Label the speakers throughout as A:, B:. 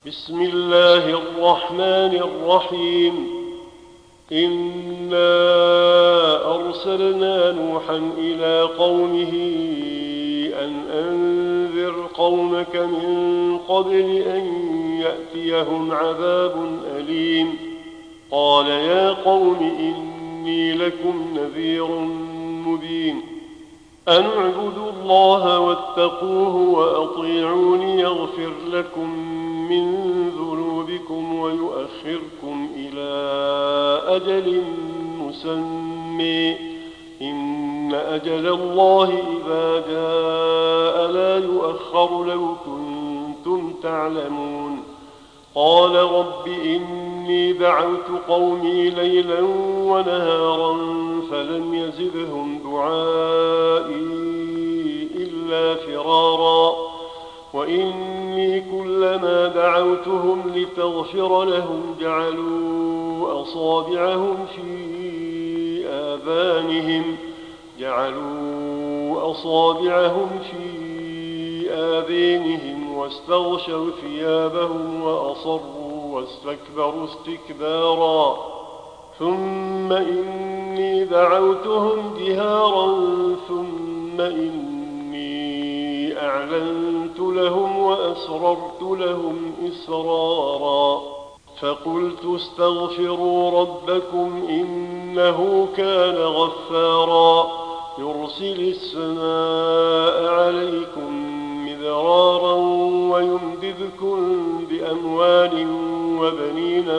A: بسم الله الرحمن الرحيم. إنا أرسلنا نوحا إلى قومه أن أنذر قومك من قبل أن يأتيهم عذاب أليم. قال يا قوم إني لكم نذير مبين. أن اعبدوا الله واتقوه وأطيعون يغفر لكم من ذنوبكم ويؤخركم إلى أجل مسمى إن أجل الله إذا جاء لا يؤخر لو كنتم تعلمون. قال رب إني دعوت قومي ليلا ونهارا فلم يزدهم دعائي إلا فرارا. وإني كلما دعوتهم لتغفر لهم جعلوا أصابعهم في آذانهم واستغشوا ثيابهم وأصروا واستكبروا استكبارا. ثم إني دعوتهم جهارا ثم إني أعلنت لهم وأسررت لهم إسرارا. فقلت استغفروا ربكم إنه كان غفارا يرسل السماء عليكم مدرارا ويمددكم بأموال وبنين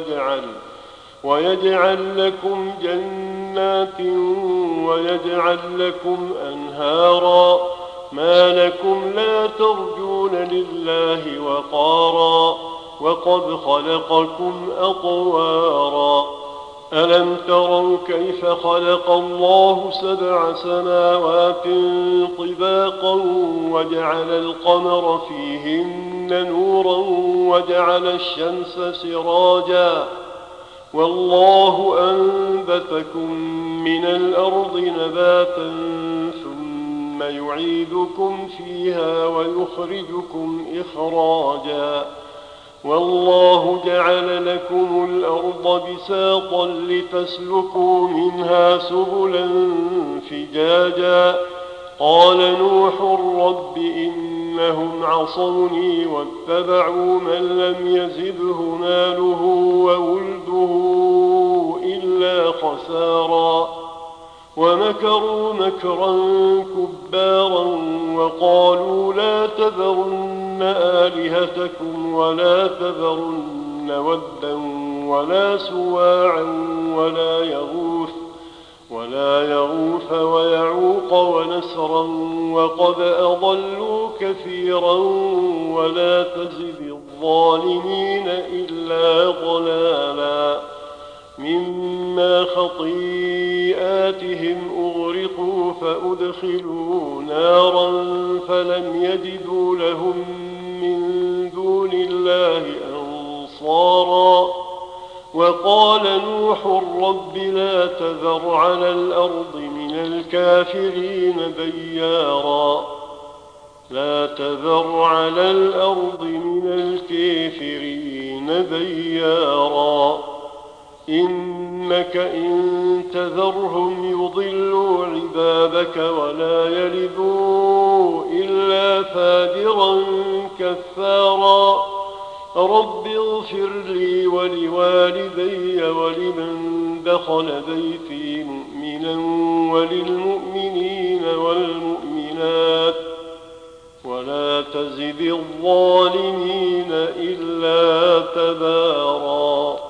A: ويجعل لكم جنات ويجعل لكم أنهارا. ما لكم لا ترجون لله وقارا وقد خلقكم أطوارا. ألم تروا كيف خلق الله 7 سماوات طباقا وجعل القمر فيهن نورا وجعل الشمس سراجا والله أنبتكم من الأرض نباتا ثم يعيدكم فيها ويخرجكم إخراجا. والله جعل لكم الأرض بساطا لتسلكوا منها سبلا فجاجا. قال نوح رب إنهم عصوني واتبعوا من لم يزده ماله وولده إلا خسارا. ومكروا مكرا كبارا وقالوا لا تذرن آلهتكم ولا تذرن ودا ولا سواعا ولا يغوث ويعوق ونسرا وقد أضلوا كثيرا ولا تزد الظالمين إلا ضلالا. مما خطيئاتهم أغرقوا فأدخلوا نارا فلم يجدوا لهم من دون الله أنصارا. وقال نوح رب لا تذر على الأرض من الكافرين ديارا. إنك إن تذرهم يضلوا عبادك ولا يلدوا إلا فاجرا كفارا. رب اغفر لي ولوالدي ولمن دخل بيتي مؤمنا وللمؤمنين والمؤمنات ولا تزد الظالمين إلا تبارا.